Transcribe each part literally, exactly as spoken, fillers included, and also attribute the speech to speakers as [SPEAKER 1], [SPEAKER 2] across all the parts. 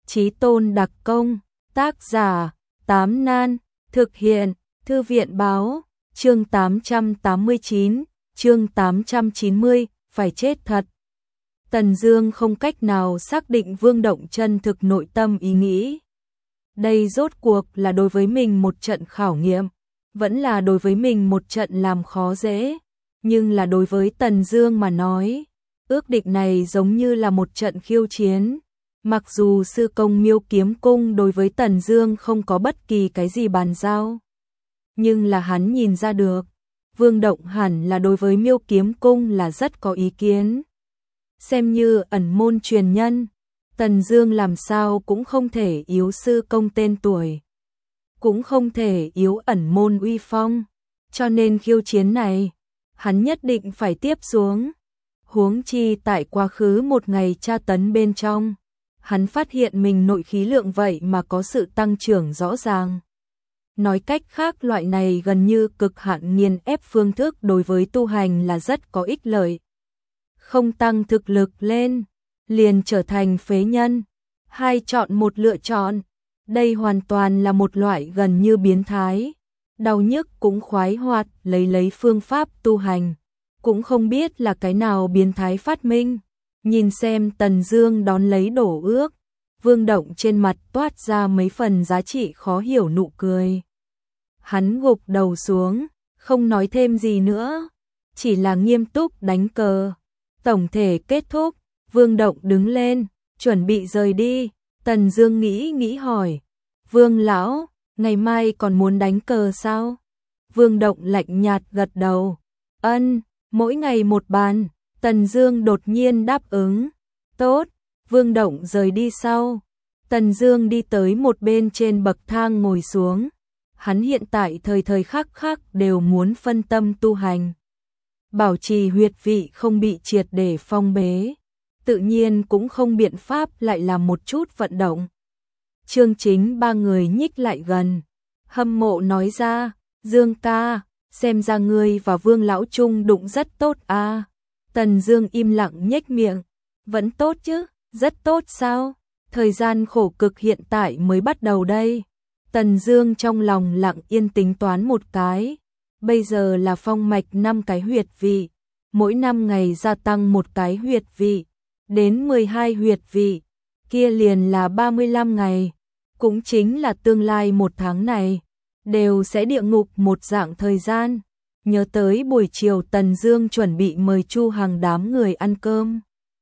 [SPEAKER 1] Chí Tôn đặc công, tác giả, Tám Nan, thực hiện, Thư viện báo, chương tám trăm tám mươi chín, chương tám trăm chín mươi, phải chết thật. Tần Dương không cách nào xác định Vương Động chân thực nội tâm ý nghĩ. Đây rốt cuộc là đối với mình một trận khảo nghiệm, vẫn là đối với mình một trận làm khó dễ, nhưng là đối với Tần Dương mà nói, ước định này giống như là một trận khiêu chiến. Mặc dù sư công Miêu Kiếm Cung đối với Tần Dương không có bất kỳ cái gì bàn giao, nhưng là hắn nhìn ra được, Vương Động hẳn là đối với Miêu Kiếm Cung là rất có ý kiến. Xem như ẩn môn truyền nhân, Tần Dương làm sao cũng không thể yếu sư công tên tuổi, cũng không thể yếu ẩn môn uy phong, cho nên khiêu chiến này, hắn nhất định phải tiếp xuống. Huống chi tại quá khứ một ngày tra tấn bên trong, hắn phát hiện mình nội khí lượng vậy mà có sự tăng trưởng rõ ràng. Nói cách khác, loại này gần như cực hạn nghiền ép phương thức đối với tu hành là rất có ích lợi. Không tăng thực lực lên, liền trở thành phế nhân. Hai chọn một lựa chọn. Đây hoàn toàn là một loại gần như biến thái. Đau nhức cũng khoái hoạt lấy lấy phương pháp tu hành. Cũng không biết là cái nào biến thái phát minh. Nhìn xem Tần Dương đón lấy đổ ước, Vương Động trên mặt toát ra mấy phần giá trị khó hiểu nụ cười. Hắn gục đầu xuống, không nói thêm gì nữa, chỉ là nghiêm túc đánh cờ. Tổng thể kết thúc, Vương Động đứng lên, chuẩn bị rời đi. Tần Dương nghĩ nghĩ hỏi, Vương lão, ngày mai còn muốn đánh cờ sao? Vương Động lạnh nhạt gật đầu, ân, mỗi ngày một bàn. Tần Dương đột nhiên đáp ứng, tốt. Vương Động rời đi sau, Tần Dương đi tới một bên trên bậc thang ngồi xuống. Hắn hiện tại thời thời khắc khắc đều muốn phân tâm tu hành, bảo trì huyệt vị không bị triệt để phong bế, tự nhiên cũng không biện pháp lại làm một chút vận động. Chương Chính ba người nhích lại gần, hâm mộ nói ra, Dương ca, xem ra ngươi và Vương lão chung đụng rất tốt a. À. Tần Dương im lặng nhếch miệng, vẫn tốt chứ, rất tốt sao? Thời gian khổ cực hiện tại mới bắt đầu đây. Tần Dương trong lòng lặng yên tính toán một cái, bây giờ là phong mạch năm cái huyệt vị, mỗi năm ngày gia tăng một cái huyệt vị, đến mười hai huyệt vị, kia liền là ba mươi lăm ngày, cũng chính là tương lai một tháng này, đều sẽ địa ngục một dạng thời gian. Nhớ tới buổi chiều Tần Dương chuẩn bị mời Chu Hằng đám người ăn cơm.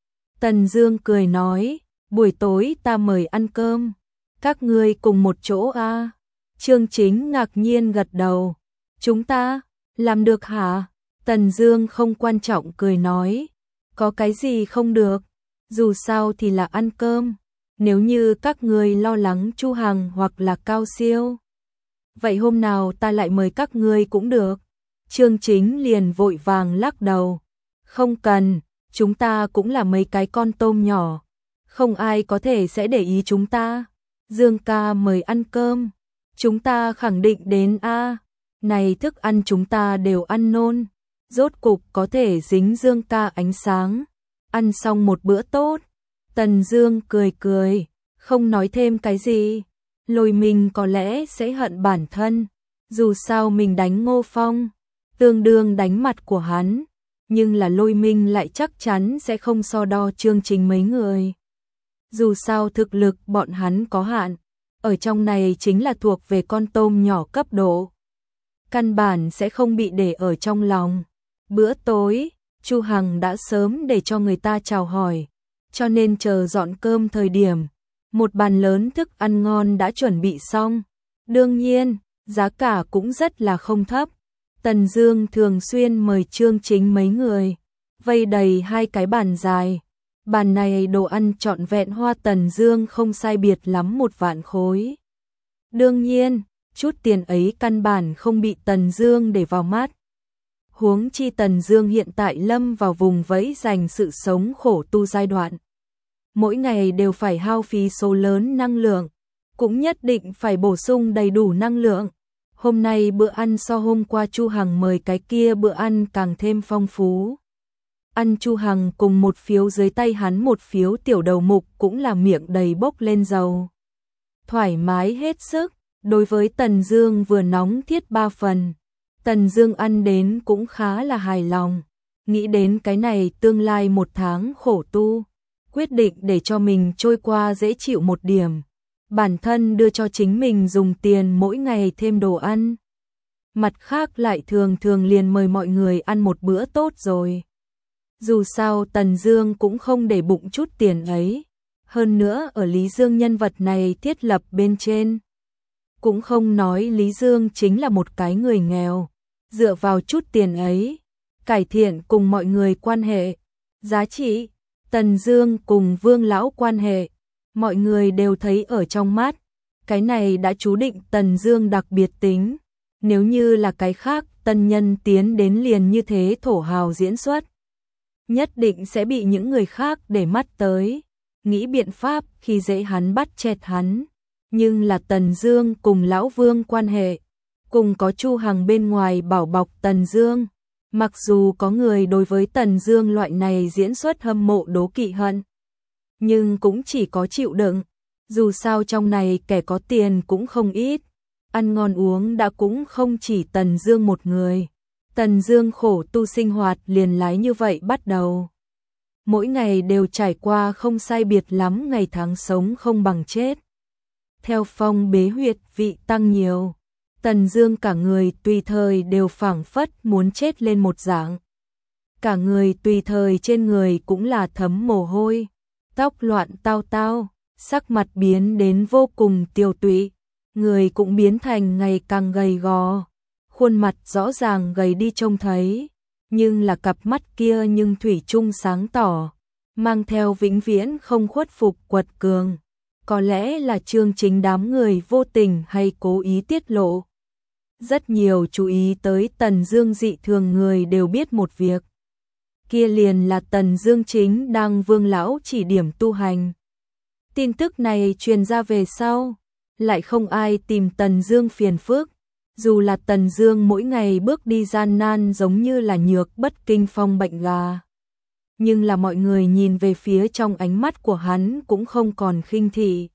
[SPEAKER 1] Tần Dương cười nói, buổi tối ta mời ăn cơm, các ngươi cùng một chỗ a. À? Chương Chính ngạc nhiên gật đầu, chúng ta, làm được hả? Tần Dương không quan trọng cười nói, có cái gì không được, dù sao thì là ăn cơm, nếu như các ngươi lo lắng Chu Hằng hoặc là Cao Siêu, vậy hôm nào ta lại mời các ngươi cũng được. Chương Chính liền vội vàng lắc đầu, không cần, chúng ta cũng là mấy cái con tôm nhỏ, không ai có thể sẽ để ý chúng ta. Dương ca mời ăn cơm, chúng ta khẳng định đến a. À. Này thức ăn chúng ta đều ăn nôn, rốt cục có thể dính Dương ca ánh sáng, ăn xong một bữa tốt. Tần Dương cười cười, không nói thêm cái gì. Lôi Minh có lẽ sẽ hận bản thân, dù sao mình đánh Ngô Phong, tương đương đánh mặt của hắn, nhưng là Lôi Minh lại chắc chắn sẽ không so đo Chương Chính mấy người. Dù sao thực lực bọn hắn có hạn, ở trong này chính là thuộc về con tôm nhỏ cấp độ, căn bản sẽ không bị để ở trong lòng. Bữa tối, Chu Hằng đã sớm để cho người ta chào hỏi, cho nên chờ dọn cơm thời điểm, một bàn lớn thức ăn ngon đã chuẩn bị xong. Đương nhiên, giá cả cũng rất là không thấp. Tần Dương thường xuyên mời Chương Chính mấy người, vây đầy hai cái bàn dài. Bàn này đồ ăn trọn vẹn hoa Tần Dương không sai biệt lắm một vạn khối. Đương nhiên, chút tiền ấy căn bản không bị Tần Dương để vào mắt. Huống chi Tần Dương hiện tại lâm vào vùng vẫy dành sự sống khổ tu giai đoạn. Mỗi ngày đều phải hao phí số lớn năng lượng, cũng nhất định phải bổ sung đầy đủ năng lượng. Hôm nay bữa ăn so hôm qua Chu Hằng mời cái kia bữa ăn càng thêm phong phú. ăn Chu Hằng cùng một phiếu dưới tay hắn một phiếu tiểu đầu mục cũng là miệng đầy bốc lên dầu. Thoải mái hết sức, đối với Tần Dương vừa nóng thiết ba phần. Tần Dương ăn đến cũng khá là hài lòng, nghĩ đến cái này tương lai một tháng khổ tu, quyết định để cho mình trôi qua dễ chịu một điểm. Bản thân đưa cho chính mình dùng tiền mỗi ngày thêm đồ ăn. Mặt khác lại thường thường liền mời mọi người ăn một bữa tốt rồi. Dù sao Tần Dương cũng không để bụng chút tiền ấy. Hơn nữa ở Lý Dương nhân vật này thiết lập bên trên. Cũng không nói Lý Dương chính là một cái người nghèo. Dựa vào chút tiền ấy, cải thiện cùng mọi người quan hệ. Giá trị, Tần Dương cùng Vương Lão quan hệ, mọi người đều thấy ở trong mắt. Cái này đã chú định Tần Dương đặc biệt tính. Nếu như là cái khác, tân nhân tiến đến liền như thế thổ hào diễn xuất, nhất định sẽ bị những người khác để mắt tới, nghĩ biện pháp khi dễ hắn bắt chẹt hắn. Nhưng là Tần Dương cùng Lão Vương quan hệ, cùng có Chu Hằng bên ngoài bảo bọc Tần Dương. Mặc dù có người đối với Tần Dương loại này diễn xuất hâm mộ đố kỵ hận, nhưng cũng chỉ có chịu đựng. Dù sao trong này kẻ có tiền cũng không ít, ăn ngon uống đã cũng không chỉ Tần Dương một người. Tần Dương khổ tu sinh hoạt liền lái như vậy bắt đầu. Mỗi ngày đều trải qua không sai biệt lắm ngày tháng sống không bằng chết. Theo phong bế huyệt vị tăng nhiều, Tần Dương cả người tùy thời đều phảng phất muốn chết lên một dạng. Cả người tùy thời trên người cũng là thấm mồ hôi, tóc loạn tao tao, sắc mặt biến đến vô cùng tiều tụy, người cũng biến thành ngày càng gầy gò, khuôn mặt rõ ràng gầy đi trông thấy, nhưng là cặp mắt kia nhưng thủy chung sáng tỏ, mang theo vĩnh viễn không khuất phục quật cường. Có lẽ là chương chính đám người vô tình hay cố ý tiết lộ. Rất nhiều chú ý tới Tần Dương dị thường người đều biết một việc. Kia liền là Tần Dương chính đang Vương Lão chỉ điểm tu hành. Tin tức này truyền ra về sau, lại không ai tìm Tần Dương phiền phức. Dù là Tần Dương mỗi ngày bước đi gian nan giống như là nhược bất kinh phong bệnh gà. Nhưng là mọi người nhìn về phía trong ánh mắt của hắn cũng không còn khinh thị.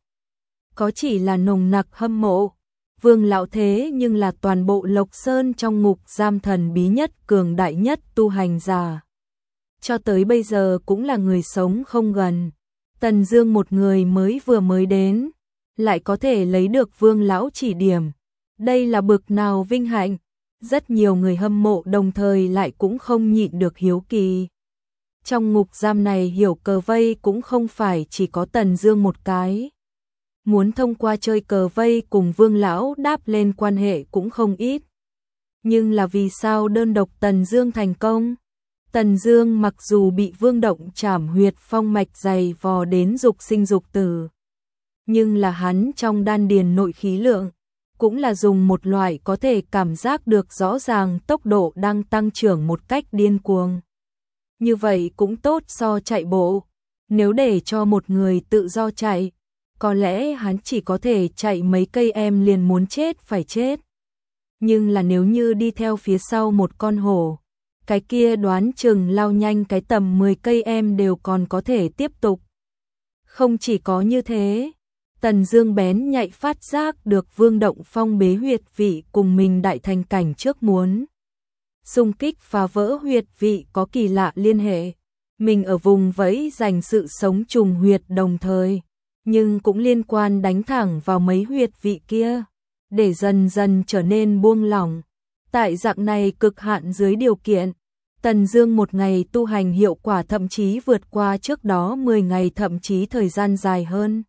[SPEAKER 1] Có chỉ là nồng nặc hâm mộ. Vương Lão thế nhưng là toàn bộ Lộc Sơn trong ngục giam thần bí nhất cường đại nhất tu hành giả. Cho tới bây giờ cũng là người sống không gần. Tần Dương một người mới vừa mới đến, lại có thể lấy được Vương Lão chỉ điểm. Đây là bực nào vinh hạnh. Rất nhiều người hâm mộ đồng thời lại cũng không nhịn được hiếu kỳ. Trong ngục giam này hiểu cờ vây cũng không phải chỉ có Tần Dương một cái. Muốn thông qua chơi cờ vây cùng Vương Lão đáp lên quan hệ cũng không ít. Nhưng là vì sao đơn độc Tần Dương thành công? Tần Dương mặc dù bị Vương Động trảm huyệt phong mạch dày vò đến dục sinh dục tử, nhưng là hắn trong đan điền nội khí lượng cũng là dùng một loại có thể cảm giác được rõ ràng tốc độ đang tăng trưởng một cách điên cuồng. Như vậy cũng tốt so chạy bộ. Nếu để cho một người tự do chạy, có lẽ hắn chỉ có thể chạy mấy cây em liền muốn chết phải chết. Nhưng là nếu như đi theo phía sau một con hổ, cái kia đoán chừng lao nhanh cái tầm mười cây em đều còn có thể tiếp tục. Không chỉ có như thế, Tần Dương bén nhạy phát giác được Vương Động phong bế huyệt vị cùng mình đại thành cảnh trước muốn xung kích phá vỡ huyệt vị có kỳ lạ liên hệ. Mình ở vùng vẫy giành sự sống trùng huyệt đồng thời, nhưng cũng liên quan đánh thẳng vào mấy huyệt vị kia, để dần dần trở nên buông lỏng. Tại dạng này cực hạn dưới điều kiện, Tần Dương một ngày tu hành hiệu quả thậm chí vượt qua trước đó mười ngày, thậm chí thời gian dài hơn.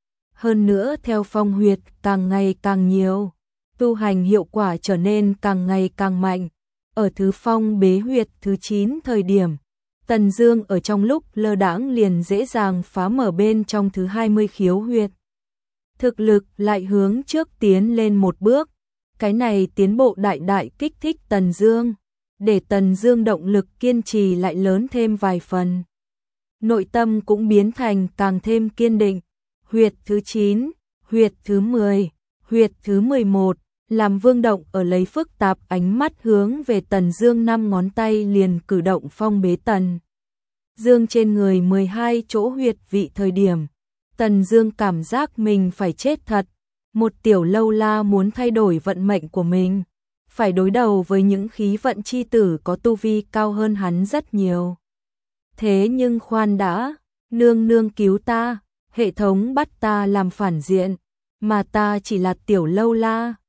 [SPEAKER 1] Hơn nữa theo phong huyệt càng ngày càng nhiều, tu hành hiệu quả trở nên càng ngày càng mạnh. Ở thứ phong bế huyệt thứ chín thời điểm, Tần Dương ở trong lúc lơ đãng liền dễ dàng phá mở bên trong thứ hai mươi khiếu huyệt. Thực lực lại hướng trước tiến lên một bước, cái này tiến bộ đại đại kích thích Tần Dương, để Tần Dương động lực kiên trì lại lớn thêm vài phần. Nội tâm cũng biến thành càng thêm kiên định. Huyệt thứ chín, huyệt thứ mười, huyệt thứ mười một, làm Vương Động ở lấy phức tạp ánh mắt hướng về Tần Dương, năm ngón tay liền cử động phong bế tần dương trên người mười hai chỗ huyệt vị thời điểm. Tần Dương cảm giác mình phải chết thật, một tiểu lâu la muốn thay đổi vận mệnh của mình, phải đối đầu với những khí vận chi tử có tu vi cao hơn hắn rất nhiều. Thế nhưng khoan đã, nương nương cứu ta, hệ thống bắt ta làm phản diện, mà ta chỉ là tiểu lâu la,